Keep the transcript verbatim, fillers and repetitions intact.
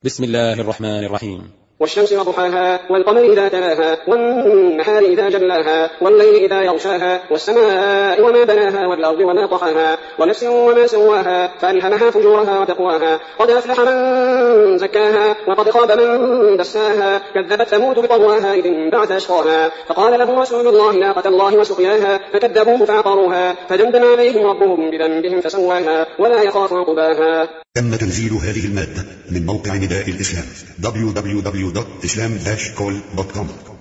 بسم الله الرحمن الرحيم. والشمس وضحاها والقمر إذا تلاها والنهار إذا جلاها والليل إذا يغشاها والسماء وما بناها والأرض وما طحاها ونفس وما سواها فألهمها فجورها وتقواها قد أفلح من زكاها وقد خاب من دساها كذبت ثمود بطغواها إذ انبعث أشقاها فقال لهم رسول الله ناقة الله وسقياها فكذبوه فعقروها فدمدم عليهم ربهم بذنبهم فسواها ولا يخاف عقباها. تم تنزيل هذه المادة من موقع نداء الإسلام دبليو دبليو دبليو دوت إسلام داش كول دوت كوم.